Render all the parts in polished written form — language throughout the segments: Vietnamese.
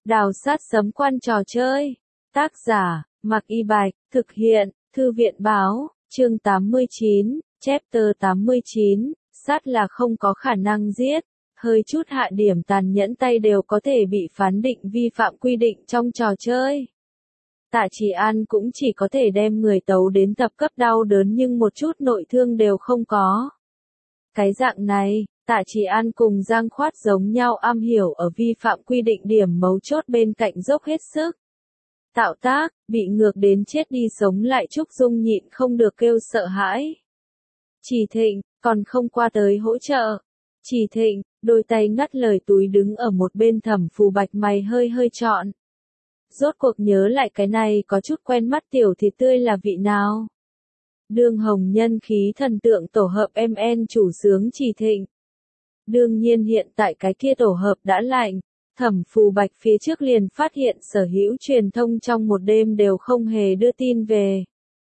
Đào sát sấm quan trò chơi. Tác giả, Mạc Y Bạch, thực hiện, Thư viện báo, chương 89, chapter 89, sát là không có khả năng giết. Hơi chút hạ điểm tàn nhẫn tay đều có thể bị phán định vi phạm quy định trong trò chơi. Tạ Chỉ An cũng chỉ có thể đem người tấu đến tập cấp đau đớn nhưng một chút nội thương đều không có. Cái dạng này, Tạ Chỉ An cùng Giang Khoát giống nhau am hiểu ở vi phạm quy định điểm mấu chốt bên cạnh dốc hết sức. Tạo tác, bị ngược đến chết đi sống lại Trúc Dung nhịn không được kêu sợ hãi. Chỉ Thịnh, còn không qua tới hỗ trợ. Chỉ Thịnh, đôi tay ngắt lời túi đứng ở một bên Thẩm Phù Bạch mày hơi hơi trọn. Rốt cuộc nhớ lại cái này có chút quen mắt tiểu thịt tươi là vị nào. Đương Hồng nhân khí thần tượng tổ hợp MN chủ sướng Chỉ Thịnh. Đương nhiên hiện tại cái kia tổ hợp đã lạnh, Thẩm Phù Bạch phía trước liền phát hiện sở hữu truyền thông trong một đêm đều không hề đưa tin về.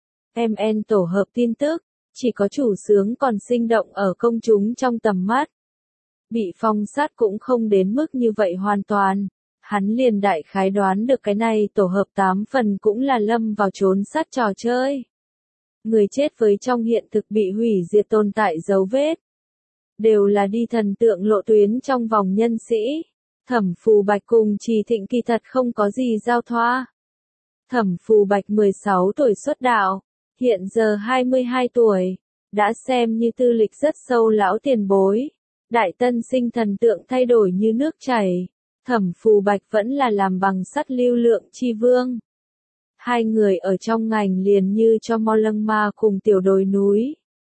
MN tổ hợp tin tức, chỉ có chủ sướng còn sinh động ở công chúng trong tầm mắt. Bị phong sát cũng không đến mức như vậy hoàn toàn, hắn liền đại khái đoán được cái này tổ hợp 8 phần cũng là lâm vào trốn sát trò chơi. Người chết với trong hiện thực bị hủy diệt tồn tại dấu vết. Đều là đi thần tượng lộ tuyến trong vòng nhân sĩ. Thẩm Phù Bạch cùng Chỉ Thịnh kỳ thật không có gì giao thoa. Thẩm Phù Bạch 16 tuổi xuất đạo, hiện giờ 22 tuổi, đã xem như tư lịch rất sâu lão tiền bối. Đại tân sinh thần tượng thay đổi như nước chảy, Thẩm Phù Bạch vẫn là làm bằng sắt lưu lượng chi vương. Hai người ở trong ngành liền như cho mo lâng ma cùng tiểu đồi núi.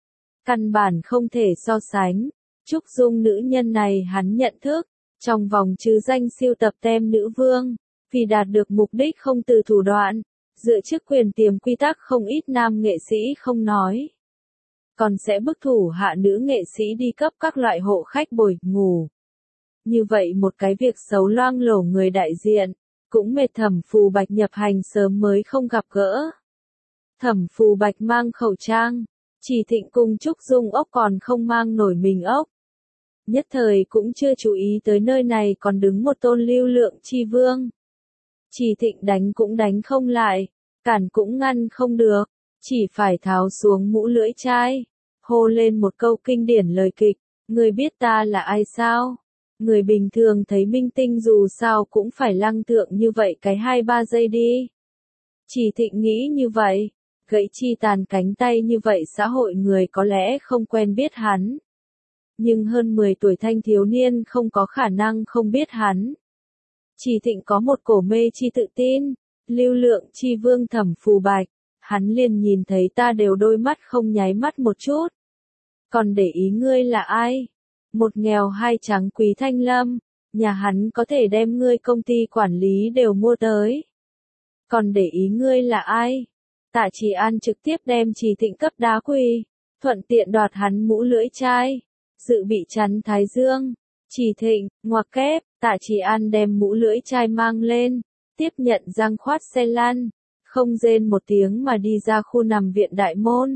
Căn bản không thể so sánh. Trúc Dung nữ nhân này hắn nhận thức, trong vòng chứ danh siêu tập tem nữ vương, vì đạt được mục đích không từ thủ đoạn, dựa trước quyền tiềm quy tắc không ít nam nghệ sĩ không nói. Còn sẽ bức thủ hạ nữ nghệ sĩ đi cấp các loại hộ khách bồi, ngủ. Như vậy một cái việc xấu loang lổ người đại diện, cũng mệt Thẩm Phù Bạch nhập hành sớm mới không gặp gỡ. Thẩm Phù Bạch mang khẩu trang, Chỉ Thịnh cùng Trúc Dung ốc còn không mang nổi mình ốc. Nhất thời cũng chưa chú ý tới nơi này còn đứng một tôn lưu lượng chi vương. Chỉ Thịnh đánh cũng đánh không lại, cản cũng ngăn không được, chỉ phải tháo xuống mũ lưỡi chai, hô lên một câu kinh điển lời kịch, người biết ta là ai sao? Người bình thường thấy minh tinh dù sao cũng phải lăng thượng như vậy cái 2-3 giây đi. Chỉ Thịnh nghĩ như vậy, gãy chi tàn cánh tay như vậy xã hội người có lẽ không quen biết hắn. Nhưng hơn 10 tuổi thanh thiếu niên không có khả năng không biết hắn. Chỉ Thịnh có một cổ mê chi tự tin, lưu lượng chi vương Thẩm Phù Bạch, hắn liền nhìn thấy ta đều đôi mắt không nháy mắt một chút. Còn để ý ngươi là ai? Một nghèo hai trắng Quý Thanh Lâm, nhà hắn có thể đem ngươi công ty quản lý đều mua tới. Còn để ý ngươi là ai? Tạ Chỉ An trực tiếp đem Chỉ Thịnh cấp đá quỳ, thuận tiện đoạt hắn mũ lưỡi chai, dự bị chắn thái dương. Chỉ Thịnh, ngoặc kép, Tạ Chỉ An đem mũ lưỡi chai mang lên, tiếp nhận Giang Khoát xe lăn, không rên một tiếng mà đi ra khu nằm viện đại môn.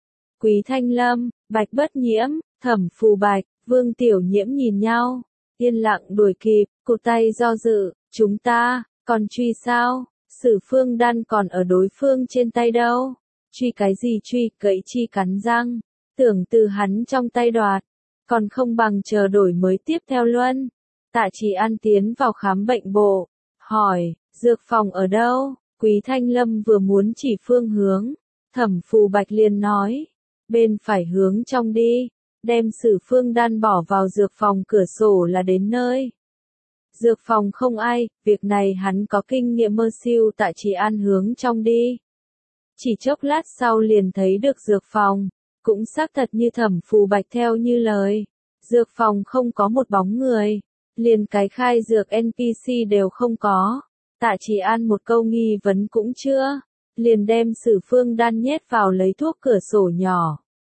Quý Thanh Lâm, Bạch Bất Nhiễm, Thẩm Phù Bạch, Vương Tiểu Nhiễm nhìn nhau, yên lặng đuổi kịp, cụt tay do dự, chúng ta, còn truy sao? Sử Phương Đan còn ở đối phương trên tay đâu? Truy cái gì truy, gãy chi cắn răng, tưởng từ hắn trong tay đoạt, còn không bằng chờ đổi mới tiếp theo luân. Tạ Chỉ An tiến vào khám bệnh bộ, hỏi, dược phòng ở đâu? Quý Thanh Lâm vừa muốn chỉ phương hướng, Thẩm Phù Bạch liền nói, bên phải hướng trong đi, đem Sử Phương Đan bỏ vào dược phòng cửa sổ là đến nơi. Dược phòng không ai, việc này hắn có kinh nghiệm mơ siêu. Tạ Chỉ An hướng trong đi. Chỉ chốc lát sau liền thấy được dược phòng, cũng xác thật như Thẩm Phù Bạch theo như lời. Dược phòng không có một bóng người, liền cái khai dược NPC đều không có. Tạ Chỉ An một câu nghi vấn cũng chưa, liền đem Sử Phương Đan nhét vào lấy thuốc cửa sổ nhỏ.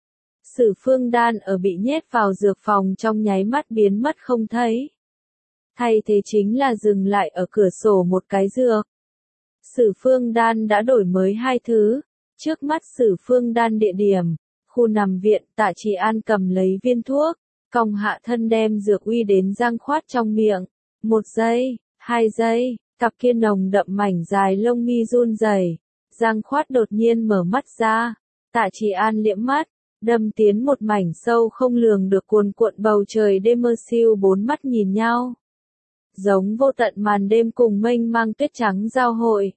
Sử Phương Đan ở bị nhét vào dược phòng trong nháy mắt biến mất không thấy. Thay thế chính là dừng lại ở cửa sổ một cái dược. Sử Phương Đan đã đổi mới 2 thứ. Trước mắt Sử Phương Đan địa điểm, khu nằm viện. Tạ Chỉ An cầm lấy viên thuốc, cong hạ thân đem dược uy đến Giang Khoát trong miệng. 1 giây, 2 giây, cặp kia nồng đậm mảnh dài lông mi run rẩy. Giang Khoát đột nhiên mở mắt ra, Tạ Trì An liễm mắt, đâm tiến một mảnh sâu không lường được cuồn cuộn bầu trời đêm mơ siêu, bốn mắt nhìn nhau. Giống vô tận màn đêm cùng mênh mang tuyết trắng giao hội.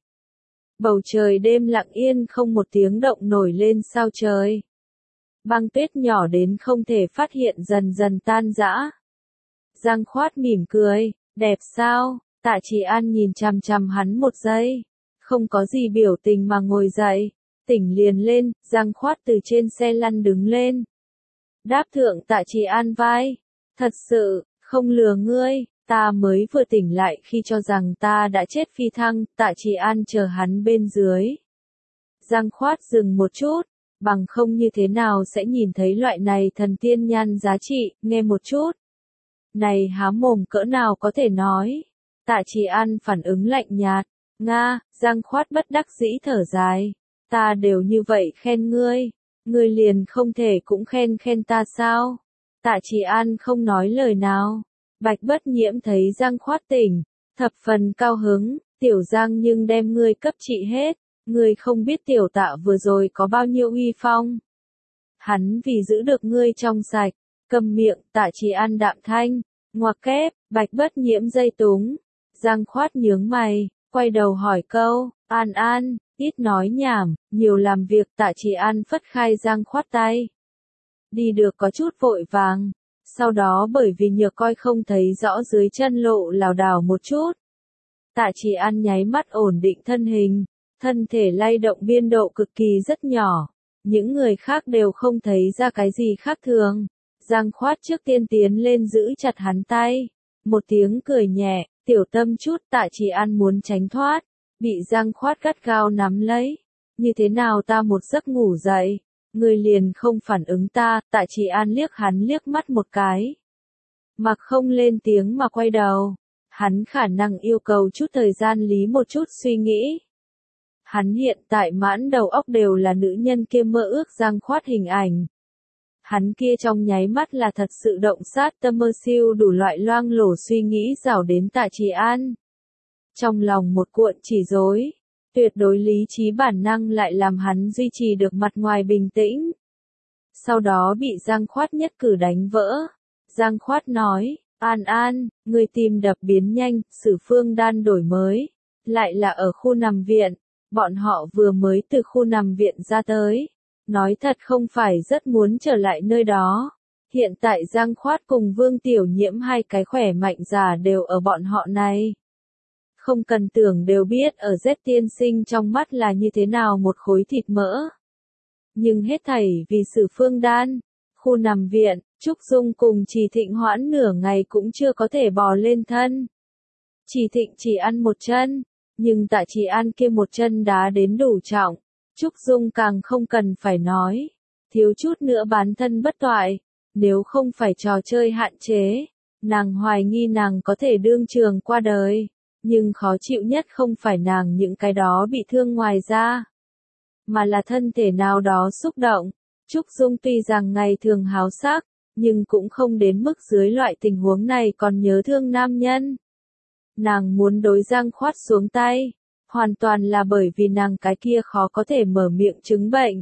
Bầu trời đêm lặng yên không một tiếng động nổi lên sao trời. Băng tuyết nhỏ đến không thể phát hiện dần dần tan rã. Giang Khoát mỉm cười, đẹp sao? Tạ Trì An nhìn chằm chằm hắn một giây, không có gì biểu tình mà ngồi dậy, tỉnh liền lên. Giang Khoát từ trên xe lăn đứng lên, đáp thượng Tạ Trì An vai, thật sự, không lừa ngươi, ta mới vừa tỉnh lại khi cho rằng ta đã chết phi thăng. Tạ Trì An chờ hắn bên dưới. Giang Khoát dừng một chút, bằng không như thế nào sẽ nhìn thấy loại này thần tiên nhan giá trị, nghe một chút. Này há mồm cỡ nào có thể nói. Tạ Trì An phản ứng lạnh nhạt, Nga. Giang Khoát bất đắc dĩ thở dài, ta đều như vậy khen ngươi, ngươi liền không thể cũng khen khen ta sao? Tạ Trì An không nói lời nào. Bạch Bất Nhiễm thấy Giang Khoát tỉnh, thập phần cao hứng, tiểu Giang nhưng đem ngươi cấp trị hết, ngươi không biết tiểu Tạ vừa rồi có bao nhiêu uy phong. Hắn vì giữ được ngươi trong sạch, câm miệng. Tạ Trì An đạm thanh, ngoặc kép. Bạch Bất Nhiễm dây túng. Giang Khoát nhướng mày, quay đầu hỏi câu, An An, ít nói nhảm, nhiều làm việc. Tạ Trì An phất khai Giang Khoát tay. Đi được có chút vội vàng, sau đó bởi vì nhược coi không thấy rõ dưới chân lộ lảo đảo một chút. Tạ Trì An nháy mắt ổn định thân hình, thân thể lay động biên độ cực kỳ rất nhỏ, những người khác đều không thấy ra cái gì khác thường. Giang Khoát trước tiên tiến lên giữ chặt hắn tay, một tiếng cười nhẹ, tiểu tâm chút. Tạ Trì An muốn tránh thoát, bị Giang Khoát gắt gao nắm lấy. Như thế nào ta một giấc ngủ dậy, ngươi liền không phản ứng ta? Tạ Trì An liếc hắn liếc mắt một cái, mặc không lên tiếng mà quay đầu. Hắn khả năng yêu cầu chút thời gian lý một chút suy nghĩ. Hắn hiện tại mãn đầu óc đều là nữ nhân kia mơ ước Giang Khoát hình ảnh. Hắn kia trong nháy mắt là thật sự động sát tâm, mơ siêu đủ loại loang lổ suy nghĩ rảo đến Tạ Trì An. Trong lòng một cuộn chỉ rối, tuyệt đối lý trí bản năng lại làm hắn duy trì được mặt ngoài bình tĩnh. Sau đó bị Giang Khoát nhất cử đánh vỡ. Giang Khoát nói, An An, người tim đập biến nhanh, Sử Phương Đan đổi mới, lại là ở khu nằm viện. Bọn họ vừa mới từ khu nằm viện ra tới. Nói thật không phải rất muốn trở lại nơi đó. Hiện tại Giang Khoát cùng Vương Tiểu Nhiễm hai cái khỏe mạnh già đều ở bọn họ này. Không cần tưởng đều biết ở Z tiên sinh trong mắt là như thế nào một khối thịt mỡ. Nhưng hết thảy vì Sử Phương Đan. Khu nằm viện, Trúc Dung cùng Trì Thịnh hoãn nửa ngày cũng chưa có thể bò lên thân. Trì Thịnh chỉ ăn một chân, nhưng Tạ Trì An kia một chân đá đến đủ trọng. Trúc Dung càng không cần phải nói, thiếu chút nữa bán thân bất toại. Nếu không phải trò chơi hạn chế, nàng hoài nghi nàng có thể đương trường qua đời. Nhưng khó chịu nhất không phải nàng những cái đó bị thương ngoài ra, mà là thân thể nào đó xúc động. Trúc Dung tuy rằng ngày thường háo sắc, nhưng cũng không đến mức dưới loại tình huống này còn nhớ thương nam nhân. Nàng muốn đối Giang Khoát xuống tay, hoàn toàn là bởi vì nàng cái kia khó có thể mở miệng chứng bệnh.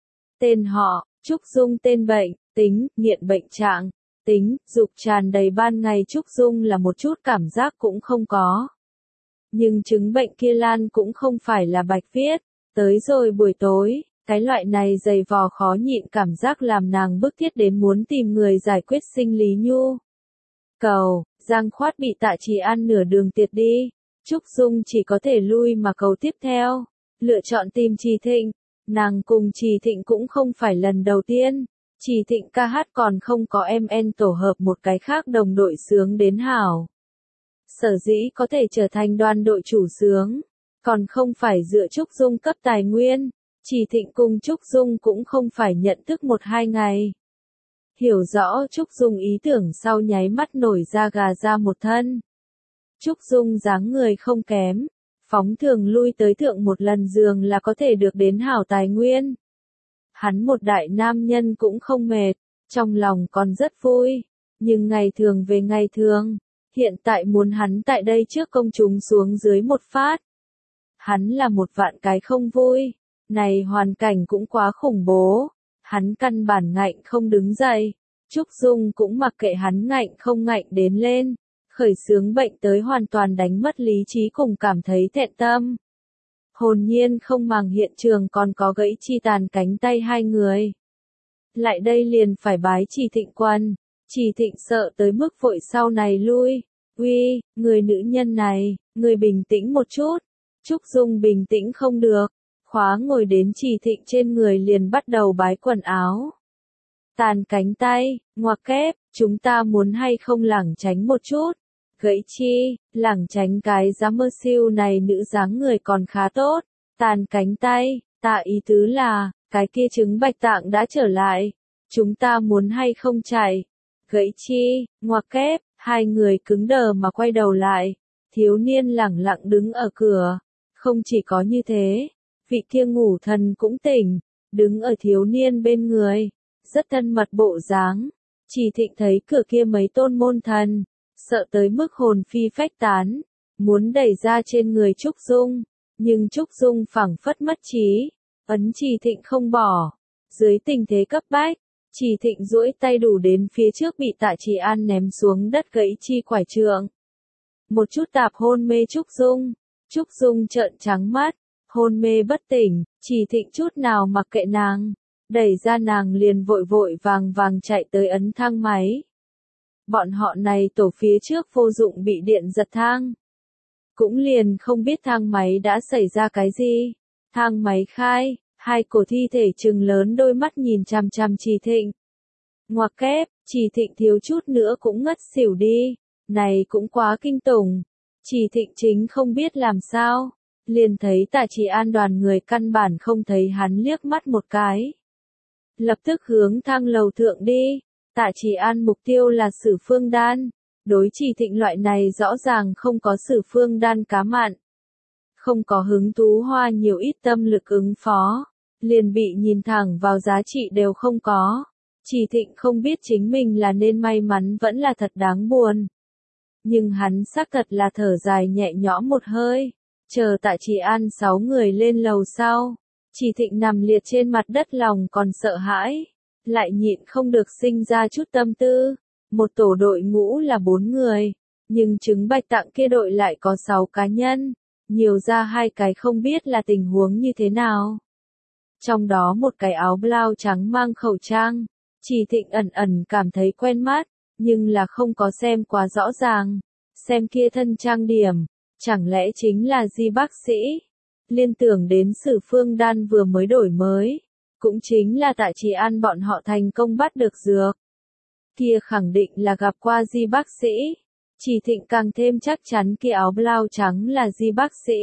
Tên họ, Trúc Dung tên bệnh, tính, nghiện bệnh trạng, tính, dục tràn đầy ban ngày Trúc Dung là một chút cảm giác cũng không có. Nhưng chứng bệnh kia lan cũng không phải là bạch viết, tới rồi buổi tối, cái loại này dày vò khó nhịn cảm giác làm nàng bức thiết đến muốn tìm người giải quyết sinh lý nhu cầu. Giang Khoát bị Tạ Trì An nửa đường tiệt đi, Trúc Dung chỉ có thể lui mà cầu tiếp theo, lựa chọn tìm Trì Thịnh. Nàng cùng Trì Thịnh cũng không phải lần đầu tiên, Trì Thịnh ca hát còn không có MN tổ hợp một cái khác đồng đội sướng đến hảo. Sở dĩ có thể trở thành đoàn đội chủ sướng, còn không phải dựa Trúc Dung cấp tài nguyên. Trì Thịnh cùng Trúc Dung cũng không phải nhận thức 1-2 ngày. Hiểu rõ Trúc Dung ý tưởng sau nháy mắt nổi da gà ra một thân. Trúc Dung dáng người không kém, phóng thường lui tới thượng một lần giường là có thể được đến hảo tài nguyên. Hắn một đại nam nhân cũng không mệt, trong lòng còn rất vui, nhưng ngày thường về ngày thường, Hiện tại muốn hắn tại đây trước công chúng xuống dưới một phát. Hắn là một vạn cái không vui. Này hoàn cảnh cũng quá khủng bố. Hắn căn bản ngạnh không đứng dậy. Trúc Dung cũng mặc kệ hắn ngạnh không ngạnh đến lên. Khởi xướng bệnh tới hoàn toàn đánh mất lý trí cùng cảm thấy thẹn tâm. Hồn nhiên không màng hiện trường còn có gãy chi tàn cánh tay hai người. Lại đây liền phải bái Trì Thịnh quân. Trì Thịnh sợ tới mức vội sau này lui. Uy, người nữ nhân này, người bình tĩnh một chút. Trúc Dung bình tĩnh không được. Khóa ngồi đến Trì Thịnh trên người liền bắt đầu bái quần áo. Tàn cánh tay, ngoặc kép, chúng ta muốn hay không lảng tránh một chút. Gãy chi, lảng tránh cái giá mơ siêu này nữ dáng người còn khá tốt. Tàn cánh tay, tạ ý tứ là, cái kia trứng bạch tạng đã trở lại. Chúng ta muốn hay không chạy. Gãy chi, ngoặc kép, hai người cứng đờ mà quay đầu lại. Thiếu niên lẳng lặng đứng ở cửa. Không chỉ có như thế, vị kia ngủ thần cũng tỉnh, đứng ở thiếu niên bên người. Rất thân mật bộ dáng. Trì Thịnh thấy cửa kia mấy tôn môn thần. Sợ tới mức hồn phi phách tán. Muốn đẩy ra trên người Trúc Dung. Nhưng Trúc Dung phảng phất mất trí. Ấn Trì Thịnh không bỏ. Dưới tình thế cấp bách. Trì Thịnh duỗi tay đủ đến phía trước bị Tạ Trì An ném xuống đất gãy chi quải trượng. Một chút tạp hôn mê Trúc Dung. Trúc Dung trợn trắng mắt. Hôn mê bất tỉnh. Trì Thịnh chút nào mặc kệ nàng. Đẩy ra nàng liền vội vội vàng vàng chạy tới ấn thang máy. Bọn họ này tổ phía trước vô dụng bị điện giật thang. Cũng liền không biết thang máy đã xảy ra cái gì. Thang máy khai, hai cổ thi thể trừng lớn đôi mắt nhìn chằm chằm Trì Thịnh. Ngoặc kép, Trì Thịnh thiếu chút nữa cũng ngất xỉu đi. Này cũng quá kinh tủng. Trì Thịnh chính không biết làm sao. Liền thấy Tạ Trì An đoàn người căn bản không thấy hắn liếc mắt một cái. Lập tức hướng thang lầu thượng đi. Tạ Trì An mục tiêu là Sử Phương Đan. Đối Trì Thịnh loại này rõ ràng không có Sử Phương Đan cá mặn. Không có hứng thú hoa nhiều ít tâm lực ứng phó. Liền bị nhìn thẳng vào giá trị đều không có. Trì Thịnh không biết chính mình là nên may mắn vẫn là thật đáng buồn. Nhưng hắn xác thật là thở dài nhẹ nhõm một hơi. Chờ Tạ Trì An 6 người lên lầu sau. Trì Thịnh nằm liệt trên mặt đất lòng còn sợ hãi. Lại nhịn không được sinh ra chút tâm tư. Một tổ đội ngũ là 4 người. Nhưng trứng bạch tạng kia đội lại có 6 cá nhân. Nhiều ra 2 cái không biết là tình huống như thế nào. Trong đó một cái áo blau trắng mang khẩu trang. Trì Thịnh ẩn ẩn cảm thấy quen mắt. Nhưng là không có xem quá rõ ràng. Xem kia thân trang điểm. Chẳng lẽ chính là Di bác sĩ? Liên tưởng đến Sử Phương Đan vừa mới đổi mới. Cũng chính là Tạ Trì An bọn họ thành công bắt được dược. Kia khẳng định là gặp qua Di bác sĩ. Trì Thịnh càng thêm chắc chắn kia áo blau trắng là Di bác sĩ.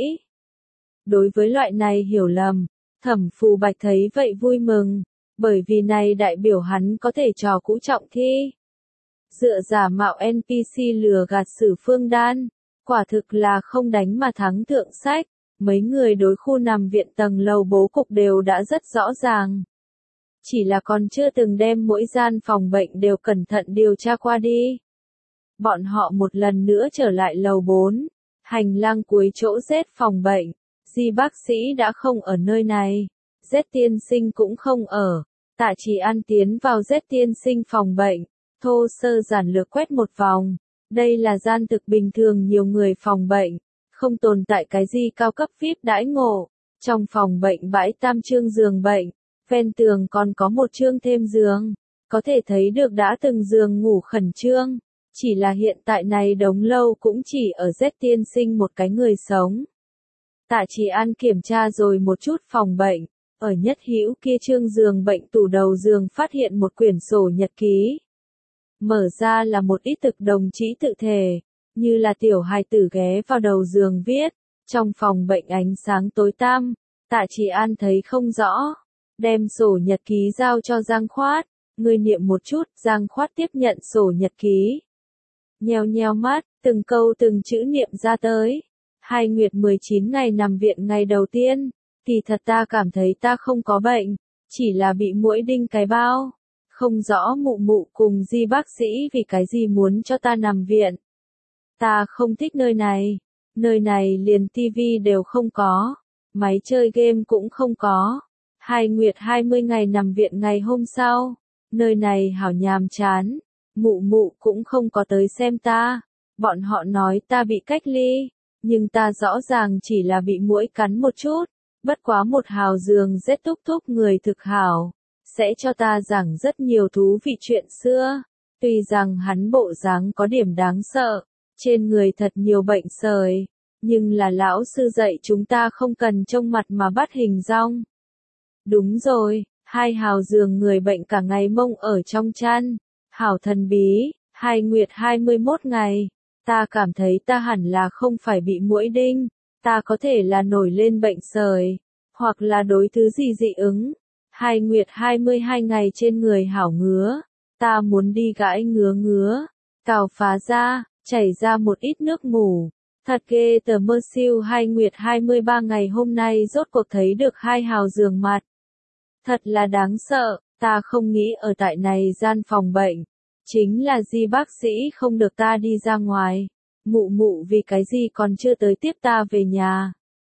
Đối với loại này hiểu lầm, Thẩm Phù Bạch thấy vậy vui mừng. Bởi vì này đại biểu hắn có thể trò cũ trọng thi. Dựa giả mạo NPC lừa gạt Sử Phương Đan. Quả thực là không đánh mà thắng thượng sách. Mấy người đối khu nằm viện tầng lầu bố cục đều đã rất rõ ràng. Chỉ là còn chưa từng đem mỗi gian phòng bệnh đều cẩn thận điều tra qua đi. Bọn họ một lần nữa trở lại lầu 4. Hành lang cuối chỗ Z phòng bệnh. Di bác sĩ đã không ở nơi này. Z tiên sinh cũng không ở. Tạ Trì An tiến vào Z tiên sinh phòng bệnh. Thô sơ giản lược quét một vòng. Đây là gian thực bình thường nhiều người phòng bệnh. Không tồn tại cái gì cao cấp VIP đãi ngộ. Trong phòng bệnh bãi tam chương giường bệnh. Ven tường còn có một chương thêm giường. Có thể thấy được đã từng giường ngủ khẩn trương. Chỉ là hiện tại này đống lâu cũng chỉ ở Z tiên sinh một cái người sống. Tạ Trì An kiểm tra rồi một chút phòng bệnh. Ở nhất hữu kia chương giường bệnh tủ đầu giường phát hiện một quyển sổ nhật ký. Mở ra là một ít thực đồng chí tự thể. Như là tiểu hài tử ghé vào đầu giường viết. Trong phòng bệnh ánh sáng tối tăm. Tạ Trì An thấy không rõ. Đem sổ nhật ký giao cho Giang Khoát. Người niệm một chút, Giang Khoát tiếp nhận sổ nhật ký. Nheo nheo mắt, từng câu từng chữ niệm ra tới. 2 nguyệt 19 ngày nằm viện ngày đầu tiên. Kỳ thật ta cảm thấy ta không có bệnh. Chỉ là bị muỗi đinh cái bao. Không rõ mụ mụ cùng Di bác sĩ vì cái gì muốn cho ta nằm viện. Ta không thích nơi này liền tivi đều không có, máy chơi game cũng không có. Hai Nguyệt 20 ngày nằm viện ngày hôm sau, nơi này hảo nhàm chán, mụ cũng không có tới xem ta, bọn họ nói ta bị cách ly, nhưng ta rõ ràng chỉ là bị muỗi cắn một chút, bất quá một hào giường rét thúc người thực hảo, sẽ cho ta giảng rất nhiều thú vị chuyện xưa, tuy rằng hắn bộ dáng có điểm đáng sợ, trên người thật nhiều bệnh sởi, nhưng là lão sư dạy chúng ta không cần trông mặt mà bắt hình dong. Đúng rồi, hai hào giường người bệnh cả ngày mông ở trong chăn, hảo thần bí, Hai Nguyệt 21 ngày, ta cảm thấy ta hẳn là không phải bị muỗi đinh, ta có thể là nổi lên bệnh sởi, hoặc là đối thứ gì dị ứng. Hai Nguyệt 22 ngày trên người hảo ngứa, ta muốn đi gãi ngứa, cào phá ra, chảy ra một ít nước mủ. Thật ghê tờ mơ siêu. Hai Nguyệt 23 ngày hôm nay rốt cuộc thấy được hai hào giường mặt. Thật là đáng sợ, ta không nghĩ ở tại này gian phòng bệnh. Chính là di bác sĩ không được ta đi ra ngoài. Mụ vì cái gì còn chưa tới tiếp ta về nhà.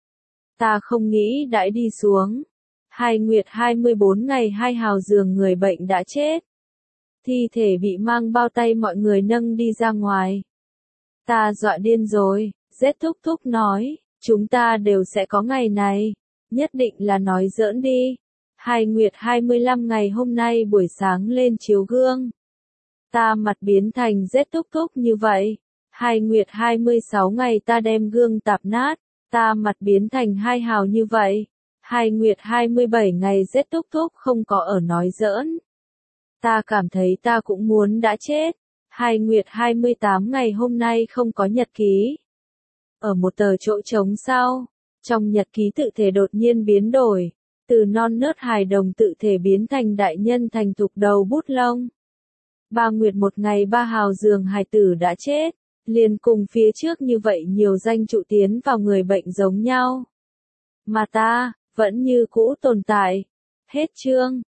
Ta không nghĩ đãi đi xuống. Hai Nguyệt 24 ngày hai hào giường người bệnh đã chết. Thi thể bị mang bao tay mọi người nâng đi ra ngoài. Ta dọa điên rồi, Z thúc nói, chúng ta đều sẽ có ngày này, nhất định là nói giỡn đi. Hai Nguyệt 25 ngày hôm nay buổi sáng lên chiếu gương. Ta mặt biến thành Z thúc như vậy. Hai Nguyệt 26 ngày ta đem gương tạp nát, ta mặt biến thành hai hào như vậy. Hai Nguyệt 27 ngày Z thúc không có ở nói giỡn. Ta cảm thấy ta cũng muốn đã chết. Hai Nguyệt 28 ngày hôm nay không có nhật ký. Ở một tờ chỗ trống sau, trong nhật ký tự thể đột nhiên biến đổi, từ non nớt hài đồng tự thể biến thành đại nhân thành thục đầu bút lông. Ba Nguyệt một ngày ba hào giường hài tử đã chết, liền cùng phía trước như vậy nhiều danh trụ tiến vào người bệnh giống nhau. Mà ta, vẫn như cũ tồn tại. Hết chương.